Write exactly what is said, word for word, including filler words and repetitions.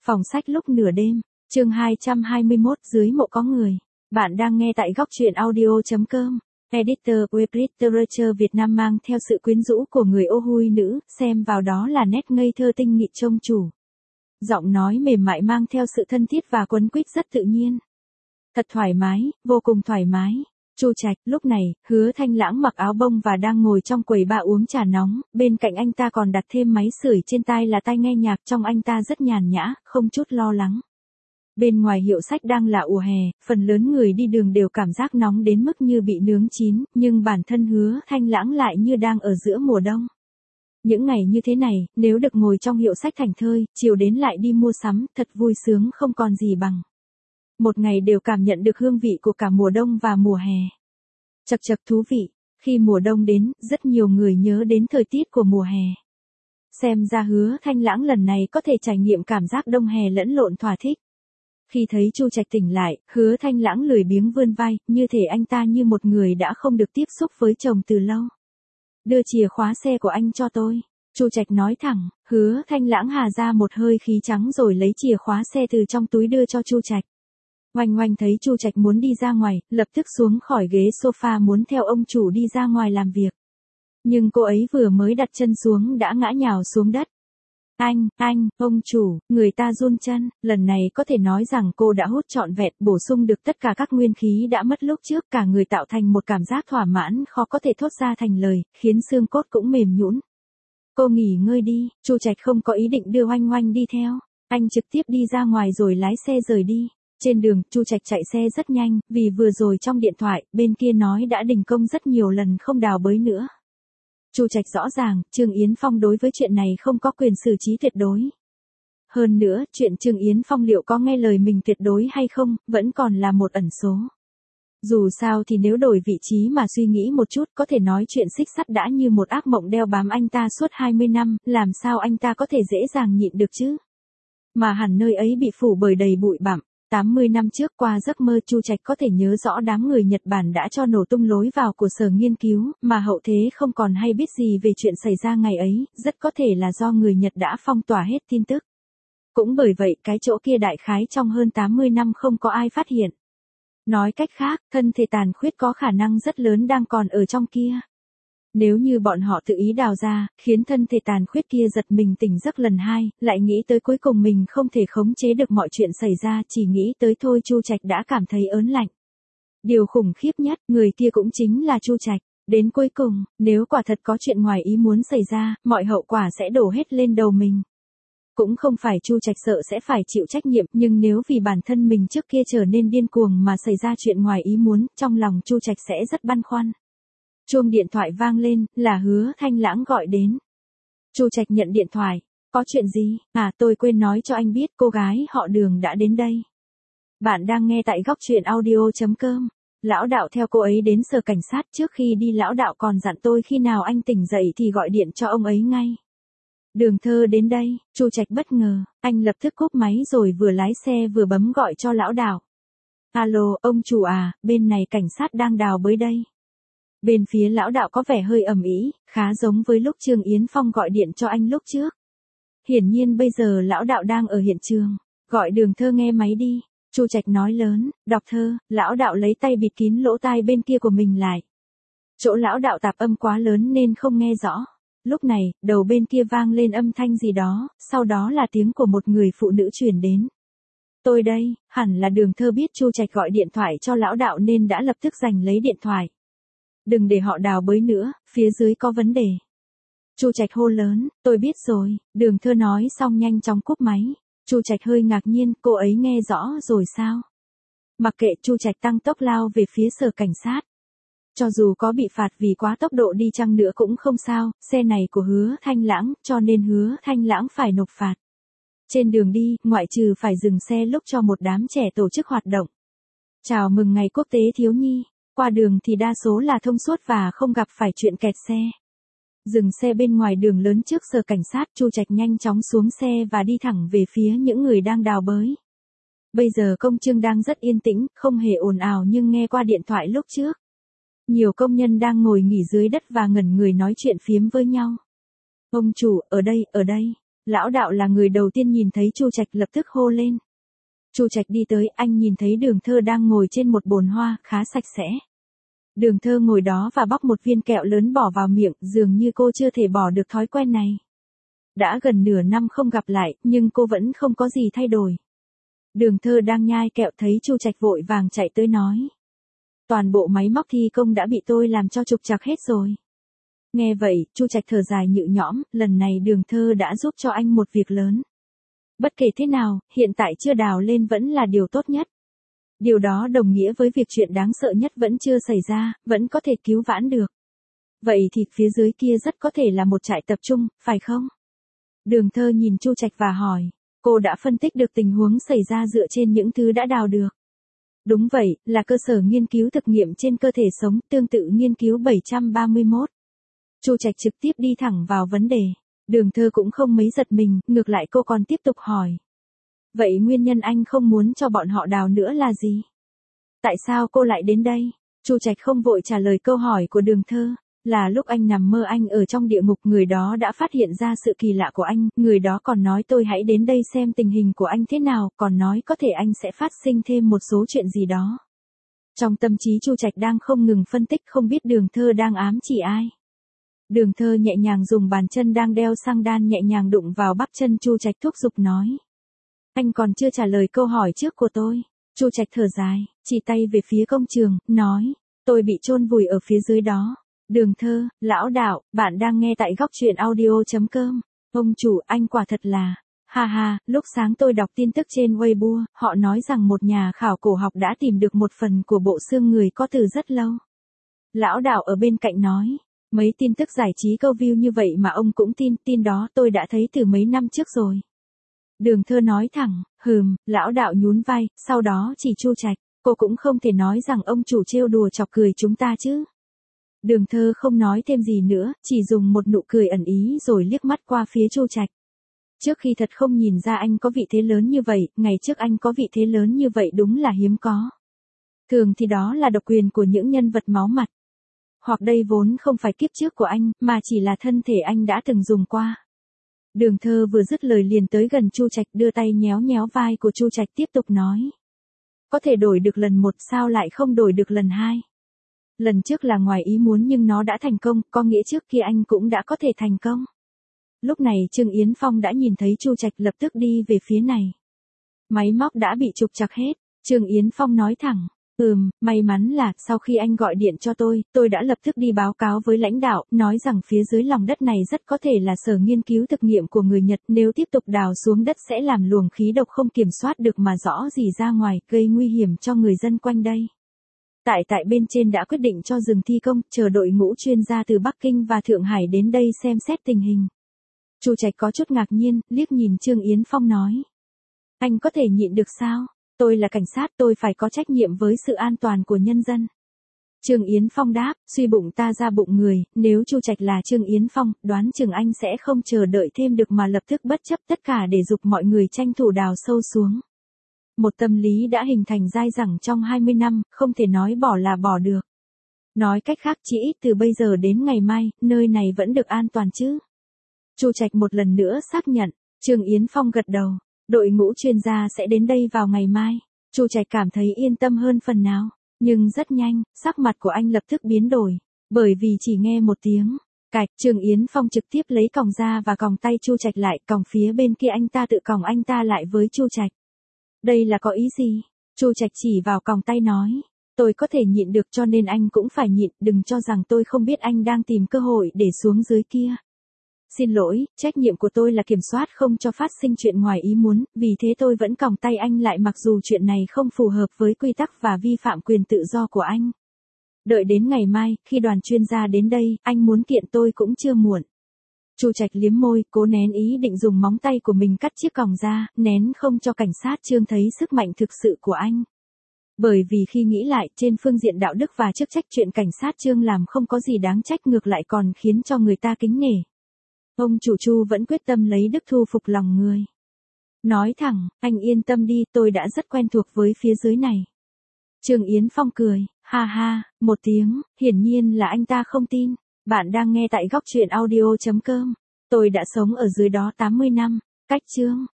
Phòng sách lúc nửa đêm, chương hai trăm hai mươi mốt dưới mộ có người. Bạn đang nghe tại góc truyện audio chấm com. Editor Web Literature Việt Nam mang theo sự quyến rũ của người ô hui nữ, xem vào đó là nét ngây thơ tinh nghịch trông chủ. Giọng nói mềm mại mang theo sự thân thiết và quấn quýt rất tự nhiên. Thật thoải mái, vô cùng thoải mái. Chu Trạch, lúc này, Hứa Thanh Lãng mặc áo bông và đang ngồi trong quầy bar uống trà nóng, bên cạnh anh ta còn đặt thêm máy sưởi trên tai là tai nghe nhạc, trong anh ta rất nhàn nhã, không chút lo lắng. Bên ngoài hiệu sách đang là ùa hè, phần lớn người đi đường đều cảm giác nóng đến mức như bị nướng chín, nhưng bản thân Hứa Thanh Lãng lại như đang ở giữa mùa đông. Những ngày như thế này, nếu được ngồi trong hiệu sách thảnh thơi, chiều đến lại đi mua sắm, thật vui sướng không còn gì bằng. Một ngày đều cảm nhận được hương vị của cả mùa đông và mùa hè. Chật chật thú vị, khi mùa đông đến, rất nhiều người nhớ đến thời tiết của mùa hè. Xem ra Hứa Thanh Lãng lần này có thể trải nghiệm cảm giác đông hè lẫn lộn thỏa thích. Khi thấy Chu Trạch tỉnh lại, Hứa Thanh Lãng lười biếng vươn vai, như thể anh ta như một người đã không được tiếp xúc với chồng từ lâu. Đưa chìa khóa xe của anh cho tôi. Chu Trạch nói thẳng. Hứa Thanh Lãng hà ra một hơi khí trắng rồi lấy chìa khóa xe từ trong túi đưa cho Chu Trạch. Oanh Oanh thấy Chu Trạch muốn đi ra ngoài, lập tức xuống khỏi ghế sofa muốn theo ông chủ đi ra ngoài làm việc. Nhưng cô ấy vừa mới đặt chân xuống đã ngã nhào xuống đất. Anh, anh, ông chủ, người ta run chân, lần này có thể nói rằng cô đã hút trọn vẹn, bổ sung được tất cả các nguyên khí đã mất lúc trước, cả người tạo thành một cảm giác thỏa mãn khó có thể thốt ra thành lời, khiến xương cốt cũng mềm nhũn. Cô nghỉ ngơi đi. Chu Trạch không có ý định đưa Oanh Oanh đi theo, anh trực tiếp đi ra ngoài rồi lái xe rời đi. Trên đường, Chu Trạch chạy xe rất nhanh, vì vừa rồi trong điện thoại, bên kia nói đã đình công rất nhiều lần không đào bới nữa. Chu Trạch rõ ràng, Trương Yến Phong đối với chuyện này không có quyền xử trí tuyệt đối. Hơn nữa, chuyện Trương Yến Phong liệu có nghe lời mình tuyệt đối hay không, vẫn còn là một ẩn số. Dù sao thì nếu đổi vị trí mà suy nghĩ một chút, có thể nói chuyện xích sắt đã như một ác mộng đeo bám anh ta suốt hai mươi năm, làm sao anh ta có thể dễ dàng nhịn được chứ? Mà hẳn nơi ấy bị phủ bởi đầy bụi bặm. tám mươi năm trước qua giấc mơ Chu Trạch có thể nhớ rõ đám người Nhật Bản đã cho nổ tung lối vào của sở nghiên cứu, mà hậu thế không còn hay biết gì về chuyện xảy ra ngày ấy, rất có thể là do người Nhật đã phong tỏa hết tin tức. Cũng bởi vậy cái chỗ kia đại khái trong hơn tám mươi năm không có ai phát hiện. Nói cách khác, thân thể tàn khuyết có khả năng rất lớn đang còn ở trong kia. Nếu như bọn họ tự ý đào ra, khiến thân thể tàn khuyết kia giật mình tỉnh giấc lần hai, lại nghĩ tới cuối cùng mình không thể khống chế được mọi chuyện xảy ra, chỉ nghĩ tới thôi Chu Trạch đã cảm thấy ớn lạnh. Điều khủng khiếp nhất, người kia cũng chính là Chu Trạch. Đến cuối cùng, nếu quả thật có chuyện ngoài ý muốn xảy ra, mọi hậu quả sẽ đổ hết lên đầu mình. Cũng không phải Chu Trạch sợ sẽ phải chịu trách nhiệm, nhưng nếu vì bản thân mình trước kia trở nên điên cuồng mà xảy ra chuyện ngoài ý muốn, trong lòng Chu Trạch sẽ rất băn khoăn. Chuông điện thoại vang lên, là Hứa Thanh Lãng gọi đến. Chu Trạch nhận điện thoại. Có chuyện gì? À, tôi quên nói cho anh biết, cô gái họ Đường đã đến đây. Bạn đang nghe tại góc truyện audio chấm com. Lão đạo theo cô ấy đến sở cảnh sát, trước khi đi lão đạo còn dặn tôi khi nào anh tỉnh dậy thì gọi điện cho ông ấy ngay. Đường Thơ đến đây. Chu Trạch bất ngờ, anh lập tức cúp máy rồi vừa lái xe vừa bấm gọi cho lão đạo. Alo, ông chủ à, bên này cảnh sát đang đào bới đây. Bên phía lão đạo có vẻ hơi ầm ĩ, khá giống với lúc Trương Yến Phong gọi điện cho anh lúc trước. Hiển nhiên bây giờ lão đạo đang ở hiện trường. Gọi Đường Thơ nghe máy đi. Chu Trạch nói lớn, đọc thơ. Lão đạo lấy tay bịt kín lỗ tai bên kia của mình lại. Chỗ lão đạo tạp âm quá lớn nên không nghe rõ. Lúc này, đầu bên kia vang lên âm thanh gì đó, sau đó là tiếng của một người phụ nữ truyền đến. Tôi đây. Hẳn là Đường Thơ biết Chu Trạch gọi điện thoại cho lão đạo nên đã lập tức giành lấy điện thoại. Đừng để họ đào bới nữa, phía dưới có vấn đề. Chu Trạch hô lớn, tôi biết rồi. Đường Thơ nói xong nhanh chóng cúp máy. Chu Trạch hơi ngạc nhiên, cô ấy nghe rõ rồi sao? Mặc kệ, Chu Trạch tăng tốc lao về phía sở cảnh sát. Cho dù có bị phạt vì quá tốc độ đi chăng nữa cũng không sao, xe này của Hứa Thanh Lãng, cho nên Hứa Thanh Lãng phải nộp phạt. Trên đường đi, ngoại trừ phải dừng xe lúc cho một đám trẻ tổ chức hoạt động. Chào mừng ngày quốc tế thiếu nhi. Qua đường thì đa số là thông suốt và không gặp phải chuyện kẹt xe. Dừng xe bên ngoài đường lớn trước sở cảnh sát, Chu Trạch nhanh chóng xuống xe và đi thẳng về phía những người đang đào bới. Bây giờ công trường đang rất yên tĩnh, không hề ồn ào nhưng nghe qua điện thoại lúc trước. Nhiều công nhân đang ngồi nghỉ dưới đất và ngẩn người nói chuyện phiếm với nhau. Ông chủ, ở đây, ở đây. Lão đạo là người đầu tiên nhìn thấy Chu Trạch lập tức hô lên. Chu Trạch đi tới, anh nhìn thấy Đường Thơ đang ngồi trên một bồn hoa, khá sạch sẽ. Đường Thơ ngồi đó và bóc một viên kẹo lớn bỏ vào miệng, dường như cô chưa thể bỏ được thói quen này. Đã gần nửa năm không gặp lại, nhưng cô vẫn không có gì thay đổi. Đường Thơ đang nhai kẹo thấy Chu Trạch vội vàng chạy tới nói. Toàn bộ máy móc thi công đã bị tôi làm cho trục trặc hết rồi. Nghe vậy, Chu Trạch thở dài nhự nhõm, lần này Đường Thơ đã giúp cho anh một việc lớn. Bất kể thế nào, hiện tại chưa đào lên vẫn là điều tốt nhất. Điều đó đồng nghĩa với việc chuyện đáng sợ nhất vẫn chưa xảy ra, vẫn có thể cứu vãn được. Vậy thì phía dưới kia rất có thể là một trại tập trung, phải không? Đường Thơ nhìn Chu Trạch và hỏi, cô đã phân tích được tình huống xảy ra dựa trên những thứ đã đào được. Đúng vậy, là cơ sở nghiên cứu thực nghiệm trên cơ thể sống, tương tự nghiên cứu bảy trăm ba mươi mốt. Chu Trạch trực tiếp đi thẳng vào vấn đề. Đường Thơ cũng không mấy giật mình, ngược lại cô còn tiếp tục hỏi. Vậy nguyên nhân anh không muốn cho bọn họ đào nữa là gì? Tại sao cô lại đến đây? Chu Trạch không vội trả lời câu hỏi của Đường Thơ. Là lúc anh nằm mơ anh ở trong địa ngục, người đó đã phát hiện ra sự kỳ lạ của anh, người đó còn nói tôi hãy đến đây xem tình hình của anh thế nào, còn nói có thể anh sẽ phát sinh thêm một số chuyện gì đó. Trong tâm trí Chu Trạch đang không ngừng phân tích, không biết Đường Thơ đang ám chỉ ai. Đường Thơ nhẹ nhàng dùng bàn chân đang đeo xăng đan nhẹ nhàng đụng vào bắp chân Chu Trạch, thúc giục nói. Anh còn chưa trả lời câu hỏi trước của tôi. Chu Trạch thở dài, chỉ tay về phía công trường, nói, tôi bị chôn vùi ở phía dưới đó. Đường Thơ, lão đạo, bạn đang nghe tại góc truyện audio chấm com. Ông chủ, anh quả thật là, ha ha, lúc sáng tôi đọc tin tức trên Weibo, họ nói rằng một nhà khảo cổ học đã tìm được một phần của bộ xương người có từ rất lâu. Lão đạo ở bên cạnh nói, mấy tin tức giải trí câu view như vậy mà ông cũng tin, tin đó tôi đã thấy từ mấy năm trước rồi. Đường Thơ nói thẳng, hừm, lão đạo nhún vai, sau đó chỉ Chu Trạch, cô cũng không thể nói rằng ông chủ trêu đùa chọc cười chúng ta chứ. Đường Thơ không nói thêm gì nữa, chỉ dùng một nụ cười ẩn ý rồi liếc mắt qua phía Chu Trạch. Trước khi thật không nhìn ra anh có vị thế lớn như vậy, ngày trước anh có vị thế lớn như vậy đúng là hiếm có. Thường thì đó là độc quyền của những nhân vật máu mặt. Hoặc đây vốn không phải kiếp trước của anh, mà chỉ là thân thể anh đã từng dùng qua. Đường Thơ vừa dứt lời liền tới gần Chu Trạch, đưa tay nhéo nhéo vai của Chu Trạch tiếp tục nói. Có thể đổi được lần một, sao lại không đổi được lần hai? Lần trước là ngoài ý muốn nhưng nó đã thành công, có nghĩa trước kia anh cũng đã có thể thành công. Lúc này Trương Yến Phong đã nhìn thấy Chu Trạch lập tức đi về phía này. Máy móc đã bị trục trặc hết, Trương Yến Phong nói thẳng. Ừm, may mắn là, sau khi anh gọi điện cho tôi, tôi đã lập tức đi báo cáo với lãnh đạo, nói rằng phía dưới lòng đất này rất có thể là sở nghiên cứu thực nghiệm của người Nhật, nếu tiếp tục đào xuống đất sẽ làm luồng khí độc không kiểm soát được mà rõ rỉ ra ngoài, gây nguy hiểm cho người dân quanh đây. Tại tại bên trên đã quyết định cho dừng thi công, chờ đội ngũ chuyên gia từ Bắc Kinh và Thượng Hải đến đây xem xét tình hình. Chu Trạch có chút ngạc nhiên, liếc nhìn Trương Yến Phong nói. Anh có thể nhịn được sao? Tôi là cảnh sát, tôi phải có trách nhiệm với sự an toàn của nhân dân. Trương Yến Phong đáp, suy bụng ta ra bụng người, nếu Chu Trạch là Trương Yến Phong, đoán chừng anh sẽ không chờ đợi thêm được mà lập tức bất chấp tất cả để giục mọi người tranh thủ đào sâu xuống. Một tâm lý đã hình thành dai dẳng trong hai mươi năm, không thể nói bỏ là bỏ được. Nói cách khác chỉ ít từ bây giờ đến ngày mai, nơi này vẫn được an toàn chứ. Chu Trạch một lần nữa xác nhận, Trương Yến Phong gật đầu. Đội ngũ chuyên gia sẽ đến đây vào ngày mai. Chu Trạch cảm thấy yên tâm hơn phần nào. Nhưng rất nhanh, sắc mặt của anh lập tức biến đổi. Bởi vì chỉ nghe một tiếng cạch, Trương Yến Phong trực tiếp lấy còng ra và còng tay Chu Trạch lại, còng phía bên kia anh ta tự còng anh ta lại với Chu Trạch. Đây là có ý gì? Chu Trạch chỉ vào còng tay nói. Tôi có thể nhịn được cho nên anh cũng phải nhịn, đừng cho rằng tôi không biết anh đang tìm cơ hội để xuống dưới kia. Xin lỗi, trách nhiệm của tôi là kiểm soát không cho phát sinh chuyện ngoài ý muốn, vì thế tôi vẫn còng tay anh lại mặc dù chuyện này không phù hợp với quy tắc và vi phạm quyền tự do của anh. Đợi đến ngày mai, khi đoàn chuyên gia đến đây, anh muốn kiện tôi cũng chưa muộn. Chu Trạch liếm môi, cố nén ý định dùng móng tay của mình cắt chiếc còng ra, nén không cho cảnh sát Trương thấy sức mạnh thực sự của anh. Bởi vì khi nghĩ lại, trên phương diện đạo đức và chức trách chuyện cảnh sát Trương làm không có gì đáng trách, ngược lại còn khiến cho người ta kính nể. Ông chủ Chu vẫn quyết tâm lấy đức thu phục lòng người. Nói thẳng, anh yên tâm đi, tôi đã rất quen thuộc với phía dưới này. Trương Yến Phong cười, ha ha, một tiếng, hiển nhiên là anh ta không tin. Bạn đang nghe tại góc truyện audio chấm com. Tôi đã sống ở dưới đó tám mươi năm, cách chương.